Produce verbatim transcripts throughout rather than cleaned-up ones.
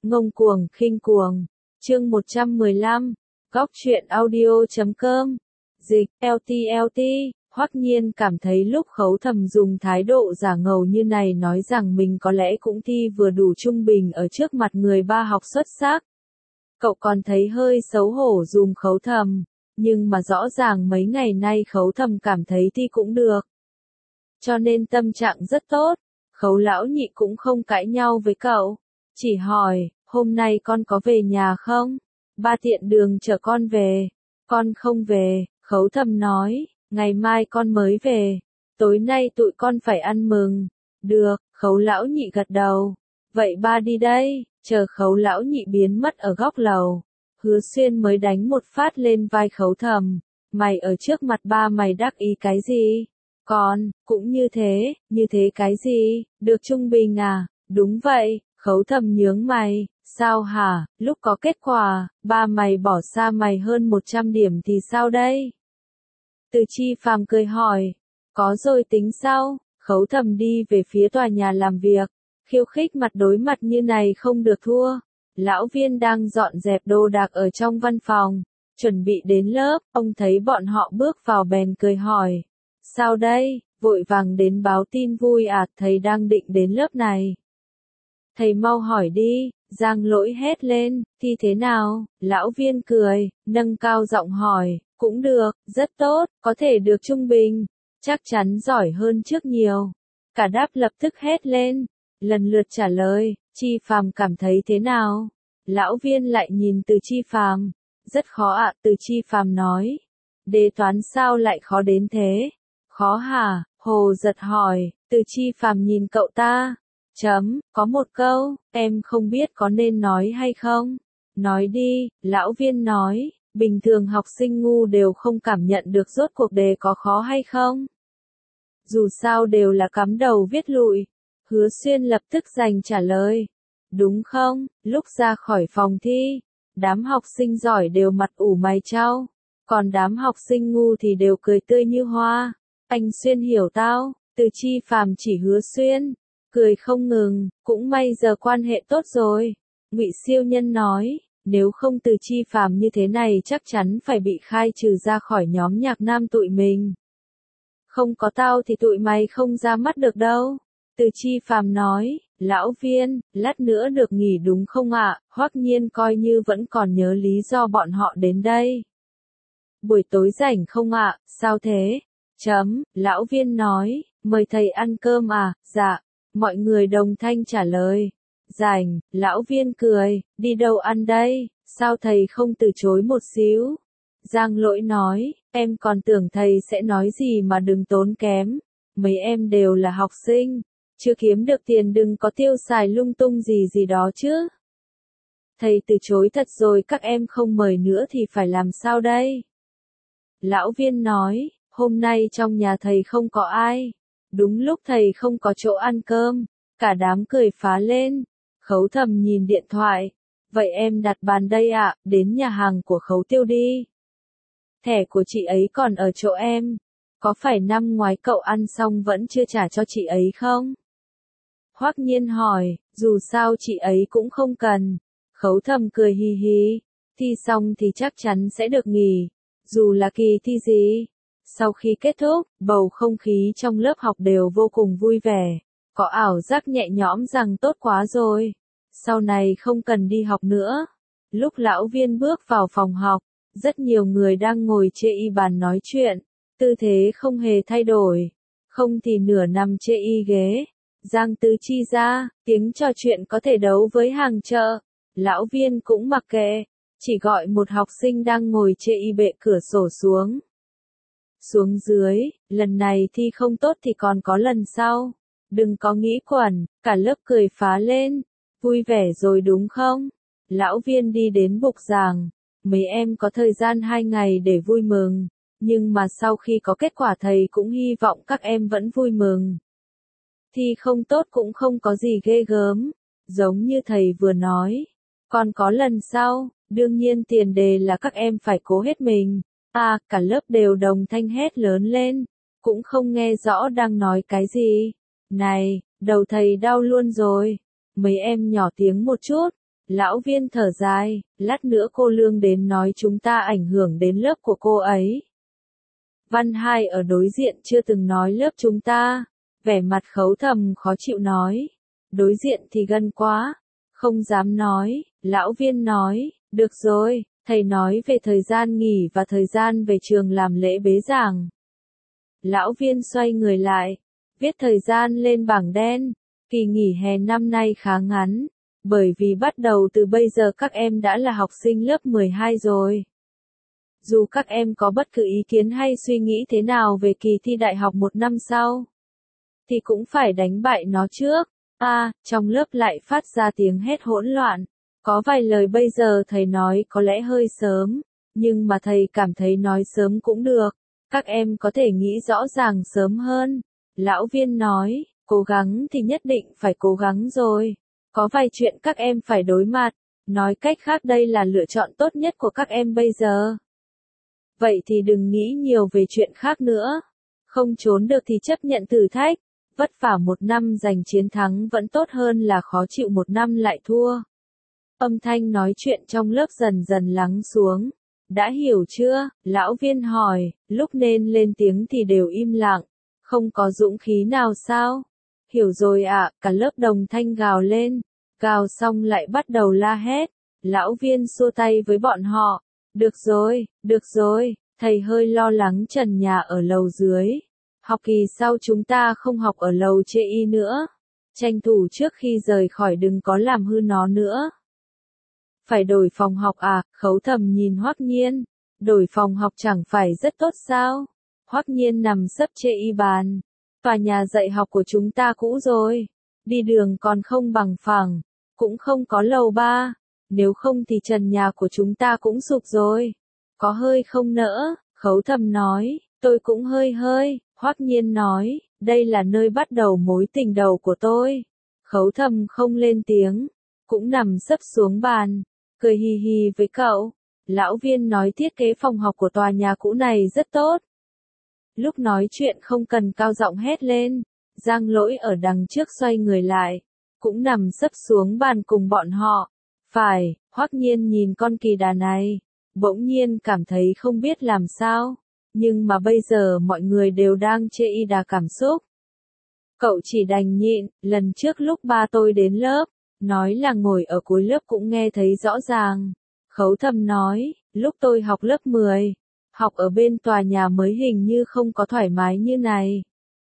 ngông cuồng, khinh cuồng. Chương một trăm mười lăm, Góc truyện audio chấm com. Dịch, lờ tê lờ tê, Hoắc Nhiên cảm thấy lúc Khấu Thầm dùng thái độ giả ngầu như này nói rằng mình có lẽ cũng thi vừa đủ trung bình ở trước mặt người ba học xuất sắc. Cậu còn thấy hơi xấu hổ dùm Khấu Thầm, nhưng mà rõ ràng mấy ngày nay Khấu Thầm cảm thấy thi cũng được. Cho nên tâm trạng rất tốt, Khấu lão nhị cũng không cãi nhau với cậu, chỉ hỏi, hôm nay con có về nhà không? Ba tiện đường chở con về. Con không về, Khấu Thầm nói, ngày mai con mới về, tối nay tụi con phải ăn mừng. Được, Khấu lão nhị gật đầu. Vậy ba đi đây, chờ Khấu lão nhị biến mất ở góc lầu. Hứa Xuyên mới đánh một phát lên vai Khấu Thầm. Mày ở trước mặt ba mày đắc ý cái gì? Con, cũng như thế, như thế cái gì, được trung bình à? Đúng vậy, Khấu Thầm nhướng mày. Sao hả, lúc có kết quả, ba mày bỏ xa mày hơn một trăm điểm thì sao đây? Từ Chi Phàm cười hỏi. Có rồi tính sau, Khấu Thầm đi về phía tòa nhà làm việc. Khiêu khích mặt đối mặt như này không được thua. Lão Viên đang dọn dẹp đồ đạc ở trong văn phòng, chuẩn bị đến lớp, ông thấy bọn họ bước vào bèn cười hỏi. Sao đây, vội vàng đến báo tin vui à, thầy đang định đến lớp này. Thầy mau hỏi đi, Giang Lỗi hét lên, thi thế nào? Lão Viên cười, nâng cao giọng hỏi, cũng được, rất tốt, có thể được trung bình, chắc chắn giỏi hơn trước nhiều. Cả đáp lập tức hét lên, lần lượt trả lời, Chi Phàm cảm thấy thế nào? Lão Viên lại nhìn Từ Chi Phàm, rất khó ạ, Từ Chi Phàm nói. Đề toán sao lại khó đến thế? Khó hả? Hồ Giật hỏi, Từ Chi Phàm nhìn cậu ta. Chấm, có một câu, em không biết có nên nói hay không? Nói đi, Lão Viên nói, bình thường học sinh ngu đều không cảm nhận được rốt cuộc đề có khó hay không. Dù sao đều là cắm đầu viết lụi. Hứa Xuyên lập tức giành trả lời. Đúng không, lúc ra khỏi phòng thi, đám học sinh giỏi đều mặt ủ mày chau, còn đám học sinh ngu thì đều cười tươi như hoa. Anh Xuyên hiểu tao, Từ Chi Phàm chỉ Hứa Xuyên. Cười không ngừng, cũng may giờ quan hệ tốt rồi. Ngụy Siêu Nhân nói, nếu không Từ Chi Phàm như thế này chắc chắn phải bị khai trừ ra khỏi nhóm nhạc nam tụi mình. Không có tao thì tụi mày không ra mắt được đâu. Từ Chi Phàm nói, Lão Viên, lát nữa được nghỉ đúng không ạ? Hoắc Nhiên coi như vẫn còn nhớ lý do bọn họ đến đây. Buổi tối rảnh không ạ? Sao thế? Chấm, Lão Viên nói, mời thầy ăn cơm à? Dạ. Mọi người đồng thanh trả lời. Rảnh, Lão Viên cười, đi đâu ăn đây, sao thầy không từ chối một xíu? Giang Lỗi nói, em còn tưởng thầy sẽ nói gì mà đừng tốn kém. Mấy em đều là học sinh, chưa kiếm được tiền đừng có tiêu xài lung tung gì gì đó chứ. Thầy từ chối thật rồi các em không mời nữa thì phải làm sao đây? Lão Viên nói, hôm nay trong nhà thầy không có ai. Đúng lúc thầy không có chỗ ăn cơm, cả đám cười phá lên. Khấu Thầm nhìn điện thoại. Vậy em đặt bàn đây ạ, đến nhà hàng của Khấu Tiêu đi. Thẻ của chị ấy còn ở chỗ em. Có phải năm ngoái cậu ăn xong vẫn chưa trả cho chị ấy không? Hoắc Nhiên hỏi, dù sao chị ấy cũng không cần. Khấu Thầm cười hi hi. Thi xong thì chắc chắn sẽ được nghỉ. Dù là kỳ thi gì. Sau khi kết thúc, bầu không khí trong lớp học đều vô cùng vui vẻ. Có ảo giác nhẹ nhõm rằng tốt quá rồi. Sau này không cần đi học nữa. Lúc Lão Viên bước vào phòng học, rất nhiều người đang ngồi chê y bàn nói chuyện. Tư thế không hề thay đổi. Không thì nửa nằm chê y ghế. Giang Tứ Chi ra, tiếng trò chuyện có thể đấu với hàng chợ. Lão Viên cũng mặc kệ. Chỉ gọi một học sinh đang ngồi chê y bệ cửa sổ xuống. Xuống dưới, lần này thi không tốt thì còn có lần sau. Đừng có nghĩ quẩn, cả lớp cười phá lên. Vui vẻ rồi đúng không? Lão Viên đi đến bục giảng. Mấy em có thời gian hai ngày để vui mừng. Nhưng mà sau khi có kết quả thầy cũng hy vọng các em vẫn vui mừng. Thi không tốt cũng không có gì ghê gớm. Giống như thầy vừa nói. Còn có lần sau, đương nhiên tiền đề là các em phải cố hết mình. À, cả lớp đều đồng thanh hét lớn lên. Cũng không nghe rõ đang nói cái gì. Này, đầu thầy đau luôn rồi. Mấy em nhỏ tiếng một chút. Lão Viên thở dài, lát nữa cô Lương đến nói chúng ta ảnh hưởng đến lớp của cô ấy. Văn Hai ở đối diện chưa từng nói lớp chúng ta, vẻ mặt Khấu Thầm khó chịu nói. Đối diện thì gần quá, không dám nói, Lão Viên nói, được rồi, thầy nói về thời gian nghỉ và thời gian về trường làm lễ bế giảng. Lão Viên xoay người lại, viết thời gian lên bảng đen, kỳ nghỉ hè năm nay khá ngắn, bởi vì bắt đầu từ bây giờ các em đã là học sinh lớp mười hai rồi. Dù các em có bất cứ ý kiến hay suy nghĩ thế nào về kỳ thi đại học một năm sau, thì cũng phải đánh bại nó trước. A, à, trong lớp lại phát ra tiếng hét hỗn loạn. Có vài lời bây giờ thầy nói có lẽ hơi sớm, nhưng mà thầy cảm thấy nói sớm cũng được. Các em có thể nghĩ rõ ràng sớm hơn. Lão Viên nói, cố gắng thì nhất định phải cố gắng rồi. Có vài chuyện các em phải đối mặt. Nói cách khác đây là lựa chọn tốt nhất của các em bây giờ. Vậy thì đừng nghĩ nhiều về chuyện khác nữa. Không trốn được thì chấp nhận thử thách. Vất vả một năm giành chiến thắng vẫn tốt hơn là khó chịu một năm lại thua. Âm thanh nói chuyện trong lớp dần dần lắng xuống. Đã hiểu chưa? Lão Viên hỏi, lúc nên lên tiếng thì đều im lặng. Không có dũng khí nào sao? Hiểu rồi ạ, à, cả lớp đồng thanh gào lên. Gào xong lại bắt đầu la hét. Lão Viên xua tay với bọn họ. Được rồi, được rồi, thầy hơi lo lắng trần nhà ở lầu dưới. Học kỳ sau chúng ta không học ở lầu chê y nữa. Tranh thủ trước khi rời khỏi đừng có làm hư nó nữa. Phải đổi phòng học à? Khấu Thầm nhìn Hoắc Nhiên. Đổi phòng học chẳng phải rất tốt sao? Hoắc Nhiên nằm sấp chê y bàn. Tòa nhà dạy học của chúng ta cũ rồi. Đi đường còn không bằng phẳng. Cũng không có lầu ba. Nếu không thì trần nhà của chúng ta cũng sụp rồi. Có hơi không nỡ. Khấu Thầm nói. Tôi cũng hơi hơi. Hoắc Nhiên nói. Đây là nơi bắt đầu mối tình đầu của tôi. Khấu Thầm không lên tiếng. Cũng nằm sấp xuống bàn. Cười hì hì với cậu. Lão Viên nói thiết kế phòng học của tòa nhà cũ này rất tốt. Lúc nói chuyện không cần cao giọng hét lên. Giang Lỗi ở đằng trước xoay người lại. Cũng nằm sấp xuống bàn cùng bọn họ. Phải, Hoắc Nhiên nhìn con kỳ đà này. Bỗng nhiên cảm thấy không biết làm sao. Nhưng mà bây giờ mọi người đều đang chê y đà cảm xúc. Cậu chỉ đành nhịn, lần trước lúc ba tôi đến lớp. Nói là ngồi ở cuối lớp cũng nghe thấy rõ ràng. Khấu Thầm nói, lúc tôi học lớp mười, học ở bên tòa nhà mới hình như không có thoải mái như này.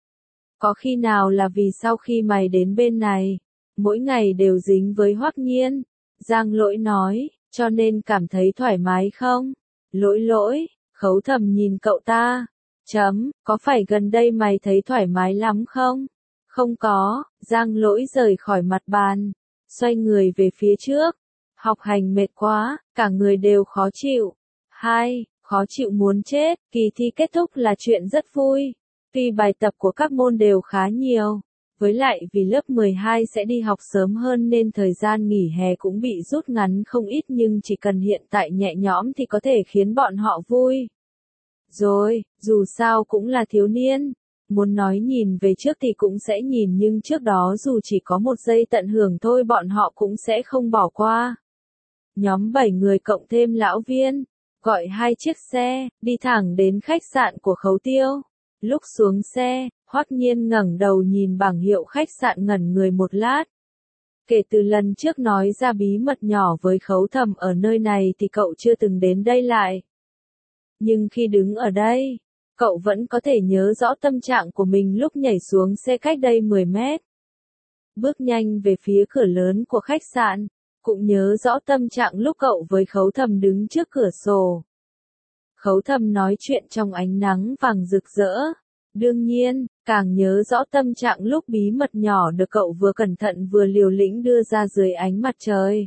Có khi nào là vì sau khi mày đến bên này, mỗi ngày đều dính với Hoắc Nhiên. Giang Lỗi nói, cho nên cảm thấy thoải mái không? Lỗi lỗi, Khấu Thầm nhìn cậu ta. Chấm, có phải gần đây mày thấy thoải mái lắm không? Không có, Giang Lỗi rời khỏi mặt bàn. Xoay người về phía trước. Học hành mệt quá, cả người đều khó chịu. Hai, khó chịu muốn chết. Kỳ thi kết thúc là chuyện rất vui. Tuy bài tập của các môn đều khá nhiều. Với lại vì lớp mười hai sẽ đi học sớm hơn nên thời gian nghỉ hè cũng bị rút ngắn không ít, nhưng chỉ cần hiện tại nhẹ nhõm thì có thể khiến bọn họ vui. Rồi, dù sao cũng là thiếu niên. Muốn nói nhìn về trước thì cũng sẽ nhìn, nhưng trước đó dù chỉ có một giây tận hưởng thôi bọn họ cũng sẽ không bỏ qua. Nhóm bảy người cộng thêm Lão Viên, gọi hai chiếc xe, đi thẳng đến khách sạn của Khấu Tiêu. Lúc xuống xe, Hoắc Nhiên ngẩng đầu nhìn bảng hiệu khách sạn ngẩn người một lát. Kể từ lần trước nói ra bí mật nhỏ với Khấu Thầm ở nơi này thì cậu chưa từng đến đây lại. Nhưng khi đứng ở đây, cậu vẫn có thể nhớ rõ tâm trạng của mình lúc nhảy xuống xe cách đây mười mét. Bước nhanh về phía cửa lớn của khách sạn, cũng nhớ rõ tâm trạng lúc cậu với Khấu Thầm đứng trước cửa sổ. Khấu Thầm nói chuyện trong ánh nắng vàng rực rỡ. Đương nhiên, càng nhớ rõ tâm trạng lúc bí mật nhỏ được cậu vừa cẩn thận vừa liều lĩnh đưa ra dưới ánh mặt trời.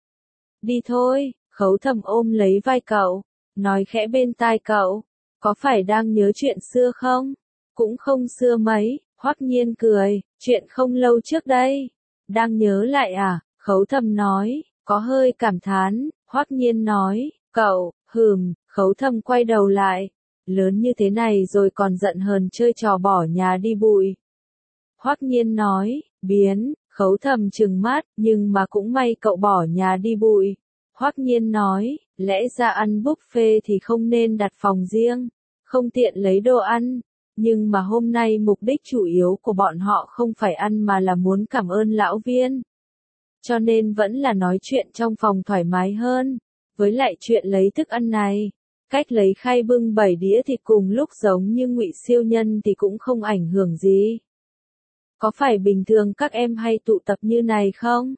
Đi thôi, Khấu Thầm ôm lấy vai cậu, nói khẽ bên tai cậu. Có phải đang nhớ chuyện xưa không? Cũng không xưa mấy, Hoắc Nhiên cười, chuyện không lâu trước đây. Đang nhớ lại à? Khấu Thầm nói, có hơi cảm thán. Hoắc Nhiên nói, cậu, hừm. Khấu Thầm quay đầu lại. Lớn như thế này rồi còn giận hờn chơi trò bỏ nhà đi bụi. Hoắc Nhiên nói, biến. Khấu Thầm trừng mắt, nhưng mà cũng may cậu bỏ nhà đi bụi. Hoắc Nhiên nói, lẽ ra ăn buffet thì không nên đặt phòng riêng, không tiện lấy đồ ăn, nhưng mà hôm nay mục đích chủ yếu của bọn họ không phải ăn mà là muốn cảm ơn lão Viên. Cho nên vẫn là nói chuyện trong phòng thoải mái hơn, với lại chuyện lấy thức ăn này, cách lấy khay bưng bảy đĩa thịt cùng lúc giống như Ngụy Siêu Nhân thì cũng không ảnh hưởng gì. Có phải bình thường các em hay tụ tập như này không?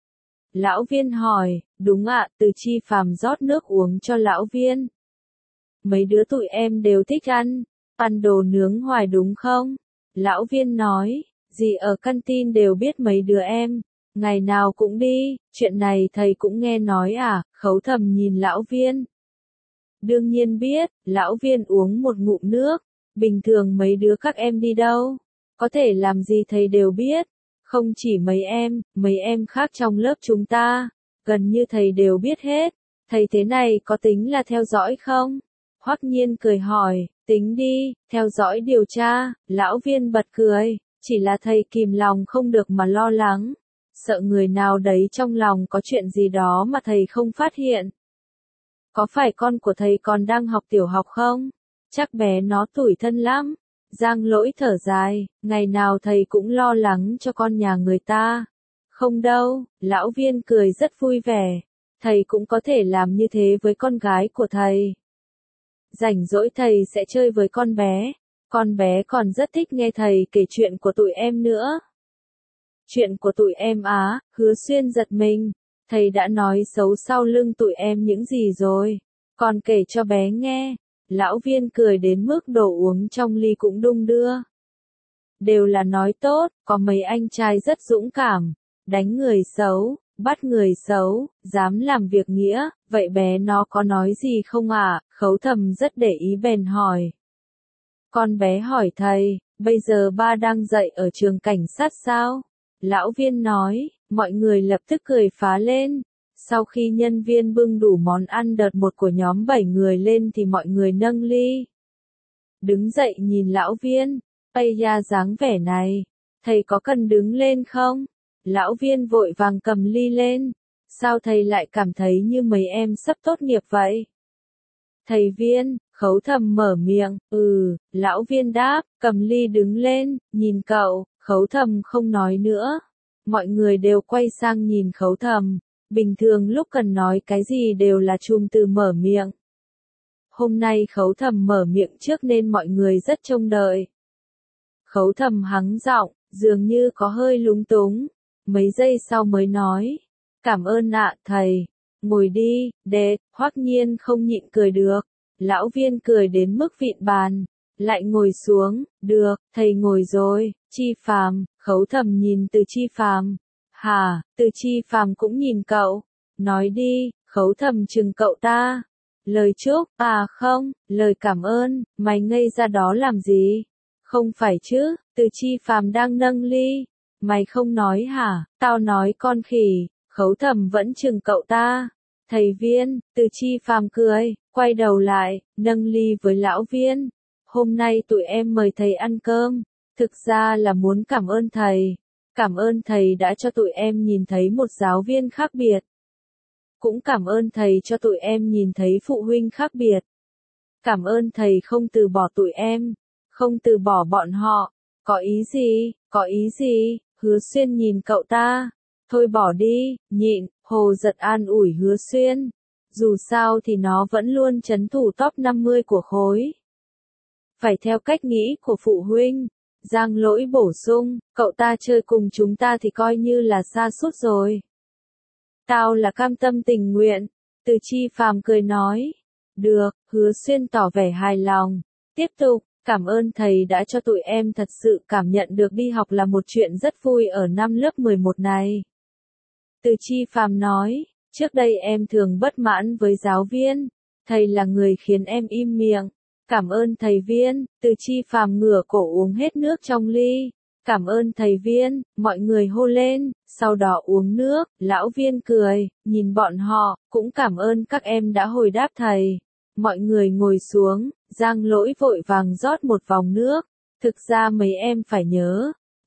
Lão Viên hỏi, đúng ạ, Từ Chi Phàm rót nước uống cho lão Viên. Mấy đứa tụi em đều thích ăn, ăn đồ nướng hoài đúng không? Lão Viên nói, gì ở canteen đều biết mấy đứa em, ngày nào cũng đi, chuyện này thầy cũng nghe nói à, Khấu Thầm nhìn lão Viên. Đương nhiên biết, lão Viên uống một ngụm nước, bình thường mấy đứa các em đi đâu, có thể làm gì thầy đều biết. Không chỉ mấy em, mấy em khác trong lớp chúng ta, gần như thầy đều biết hết. Thầy thế này có tính là theo dõi không? Hoắc Nhiên cười hỏi, tính đi, theo dõi điều tra. Lão Viên bật cười, chỉ là thầy kìm lòng không được mà lo lắng, sợ người nào đấy trong lòng có chuyện gì đó mà thầy không phát hiện. Có phải con của thầy còn đang học tiểu học không? Chắc bé nó tủi thân lắm. Giang Lỗi thở dài, ngày nào thầy cũng lo lắng cho con nhà người ta. Không đâu, lão Viên cười rất vui vẻ. Thầy cũng có thể làm như thế với con gái của thầy. Rảnh rỗi thầy sẽ chơi với con bé. Con bé còn rất thích nghe thầy kể chuyện của tụi em nữa. Chuyện của tụi em á, Hứa Xuyên giật mình. Thầy đã nói xấu sau lưng tụi em những gì rồi? Còn kể cho bé nghe. Lão Viên cười đến mức đồ uống trong ly cũng đung đưa. Đều là nói tốt, có mấy anh trai rất dũng cảm, đánh người xấu, bắt người xấu, dám làm việc nghĩa, vậy bé nó có nói gì không ạ? À? Khấu Thầm rất để ý bèn hỏi. Con bé hỏi thầy, bây giờ ba đang dạy ở trường cảnh sát sao? Lão Viên nói, mọi người lập tức cười phá lên. Sau khi nhân viên bưng đủ món ăn đợt một của nhóm bảy người lên thì mọi người nâng ly. Đứng dậy nhìn lão Viên, ây da dáng vẻ này, thầy có cần đứng lên không? Lão Viên vội vàng cầm ly lên, sao thầy lại cảm thấy như mấy em sắp tốt nghiệp vậy? Thầy Viên, Khấu Thầm mở miệng, ừ, lão Viên đáp, cầm ly đứng lên, nhìn cậu, Khấu Thầm không nói nữa. Mọi người đều quay sang nhìn Khấu Thầm. Bình thường lúc cần nói cái gì đều là chùm từ mở miệng. Hôm nay Khấu Thầm mở miệng trước nên mọi người rất trông đợi. Khấu Thầm hắng giọng, dường như có hơi lúng túng. Mấy giây sau mới nói. Cảm ơn ạ thầy. Ngồi đi, đệ, Hoắc Nhiên không nhịn cười được. Lão Viên cười đến mức vịn bàn. Lại ngồi xuống, được, thầy ngồi rồi, Chi Phàm, Khấu Thầm nhìn Từ Chi Phàm. Hả, Từ Chi Phàm cũng nhìn cậu. Nói đi, Khấu Thầm chừng cậu ta. Lời chúc, à không, lời cảm ơn, mày ngây ra đó làm gì? Không phải chứ, Từ Chi Phàm đang nâng ly. Mày không nói hả, tao nói con khỉ, Khấu Thầm vẫn chừng cậu ta. Thầy Viên, Từ Chi Phàm cười, quay đầu lại, nâng ly với lão Viên. Hôm nay tụi em mời thầy ăn cơm, thực ra là muốn cảm ơn thầy. Cảm ơn thầy đã cho tụi em nhìn thấy một giáo viên khác biệt. Cũng cảm ơn thầy cho tụi em nhìn thấy phụ huynh khác biệt. Cảm ơn thầy không từ bỏ tụi em, không từ bỏ bọn họ. Có ý gì, có ý gì, Hứa Xuyên nhìn cậu ta. Thôi bỏ đi, nhịn, Hồ Giật an ủi Hứa Xuyên. Dù sao thì nó vẫn luôn trấn thủ top năm mươi của khối. Phải theo cách nghĩ của phụ huynh. Giang Lỗi bổ sung, cậu ta chơi cùng chúng ta thì coi như là sa sút rồi. Tao là cam tâm tình nguyện. Từ Chi Phàm cười nói. Được, Hứa Xuyên tỏ vẻ hài lòng. Tiếp tục, cảm ơn thầy đã cho tụi em thật sự cảm nhận được đi học là một chuyện rất vui ở năm lớp mười một này. Từ Chi Phàm nói, trước đây em thường bất mãn với giáo viên. Thầy là người khiến em im miệng. Cảm ơn thầy Viên, Từ Chi Phàm ngửa cổ uống hết nước trong ly. Cảm ơn thầy Viên, mọi người hô lên, sau đó uống nước, lão Viên cười, nhìn bọn họ, cũng cảm ơn các em đã hồi đáp thầy. Mọi người ngồi xuống, Giang Lỗi vội vàng rót một vòng nước. Thực ra mấy em phải nhớ,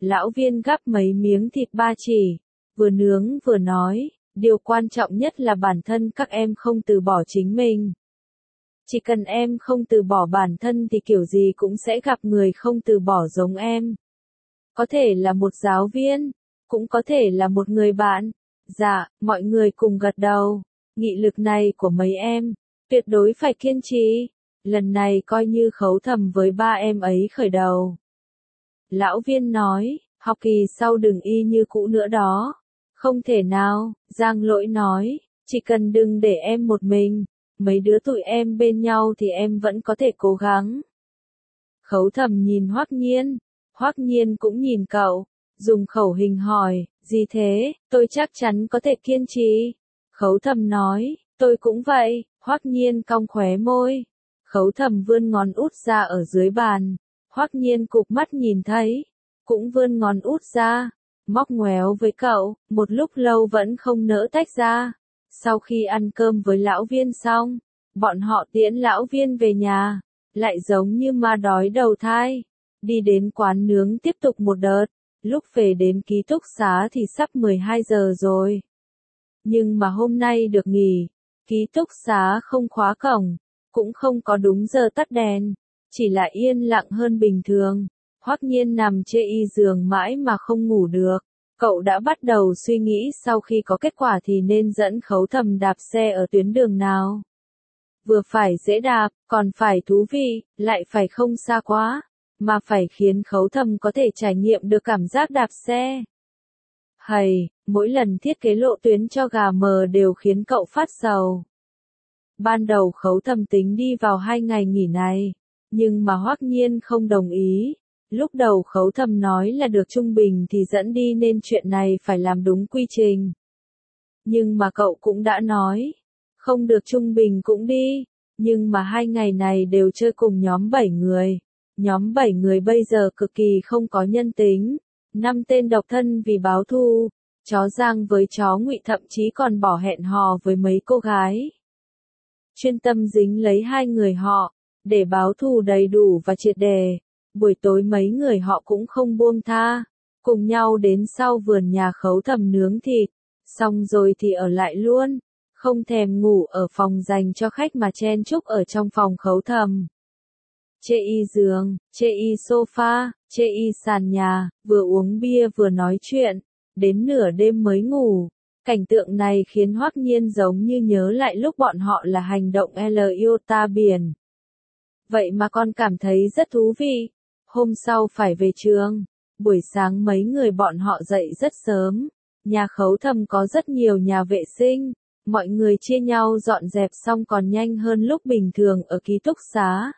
Lão Viên gắp mấy miếng thịt ba chỉ, vừa nướng vừa nói, điều quan trọng nhất là bản thân các em không từ bỏ chính mình. Chỉ cần em không từ bỏ bản thân thì kiểu gì cũng sẽ gặp người không từ bỏ giống em. Có thể là một giáo viên, cũng có thể là một người bạn. Dạ, mọi người cùng gật đầu. Nghị lực này của mấy em, tuyệt đối phải kiên trì. Lần này coi như khấu thầm với ba em ấy khởi đầu. Lão Viên nói, học kỳ sau đừng y như cũ nữa đó. Không thể nào, Giang Lỗi nói, chỉ cần đừng để em một mình, mấy đứa tụi em bên nhau thì em vẫn có thể cố gắng. Khấu thầm nhìn Hoắc Nhiên, Hoắc Nhiên cũng nhìn cậu, dùng khẩu hình hỏi, gì thế, tôi chắc chắn có thể kiên trì. Khấu thầm nói, tôi cũng vậy, Hoắc Nhiên cong khóe môi. Khấu thầm vươn ngón út ra ở dưới bàn, Hoắc Nhiên cụp mắt nhìn thấy, cũng vươn ngón út ra, móc ngoéo với cậu, một lúc lâu vẫn không nỡ tách ra. Sau khi ăn cơm với lão Viên xong, bọn họ tiễn lão Viên về nhà, lại giống như ma đói đầu thai, đi đến quán nướng tiếp tục một đợt, lúc về đến ký túc xá thì sắp mười hai giờ rồi. Nhưng mà hôm nay được nghỉ, ký túc xá không khóa cổng, cũng không có đúng giờ tắt đèn, chỉ là yên lặng hơn bình thường. Hoắc Nhiên nằm trên y giường mãi mà không ngủ được. Cậu đã bắt đầu suy nghĩ sau khi có kết quả thì nên dẫn khấu thầm đạp xe ở tuyến đường nào. Vừa phải dễ đạp, còn phải thú vị, lại phải không xa quá, mà phải khiến khấu thầm có thể trải nghiệm được cảm giác đạp xe. Hầy, mỗi lần thiết kế lộ tuyến cho gà mờ đều khiến cậu phát sầu. Ban đầu khấu thầm tính đi vào hai ngày nghỉ này, nhưng mà Hoắc Nhiên không đồng ý. Lúc đầu khấu thầm nói là được trung bình thì dẫn đi nên chuyện này phải làm đúng quy trình. Nhưng mà cậu cũng đã nói, không được trung bình cũng đi, nhưng mà hai ngày này đều chơi cùng nhóm bảy người. Nhóm bảy người bây giờ cực kỳ không có nhân tính, năm tên độc thân vì báo thù, chó Giang với chó Ngụy thậm chí còn bỏ hẹn hò với mấy cô gái. Chuyên tâm dính lấy hai người họ, để báo thù đầy đủ và triệt đề. Buổi tối mấy người họ cũng không buông tha, cùng nhau đến sau vườn nhà khấu thầm nướng thịt, xong rồi thì ở lại luôn, không thèm ngủ ở phòng dành cho khách mà chen chúc ở trong phòng khấu thầm. Chê y giường, chê y sofa, chê y sàn nhà, vừa uống bia vừa nói chuyện, đến nửa đêm mới ngủ. Cảnh tượng này khiến Hoắc Nhiên giống như nhớ lại lúc bọn họ là hành động L iota biển. Vậy mà con cảm thấy rất thú vị. Hôm sau phải về trường, buổi sáng mấy người bọn họ dậy rất sớm, nhà khấu thầm có rất nhiều nhà vệ sinh, mọi người chia nhau dọn dẹp xong còn nhanh hơn lúc bình thường ở ký túc xá.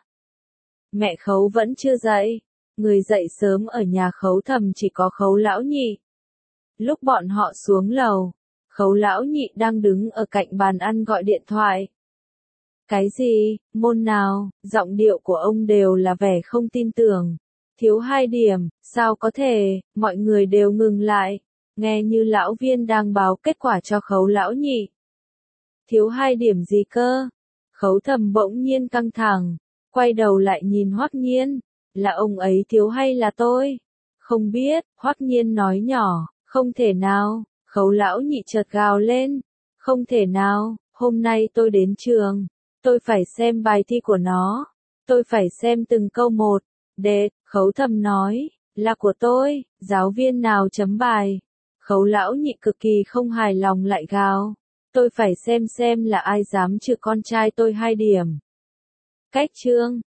Mẹ khấu vẫn chưa dậy, người dậy sớm ở nhà khấu thầm chỉ có khấu lão nhị. Lúc bọn họ xuống lầu, khấu lão nhị đang đứng ở cạnh bàn ăn gọi điện thoại. Cái gì, môn nào, giọng điệu của ông đều là vẻ không tin tưởng. Thiếu hai điểm, sao có thể, mọi người đều ngừng lại, nghe như lão Viên đang báo kết quả cho khấu lão nhị. Thiếu hai điểm gì cơ? Khấu thầm bỗng nhiên căng thẳng, quay đầu lại nhìn Hoắc Nhiên, là ông ấy thiếu hay là tôi? Không biết, Hoắc Nhiên nói nhỏ, không thể nào, khấu lão nhị chợt gào lên, không thể nào, hôm nay tôi đến trường, tôi phải xem bài thi của nó, tôi phải xem từng câu một. Đệ, khấu thầm nói, là của tôi, giáo viên nào chấm bài. Khấu lão nhị cực kỳ không hài lòng lại gào, tôi phải xem xem là ai dám trừ con trai tôi hai điểm. Cách chương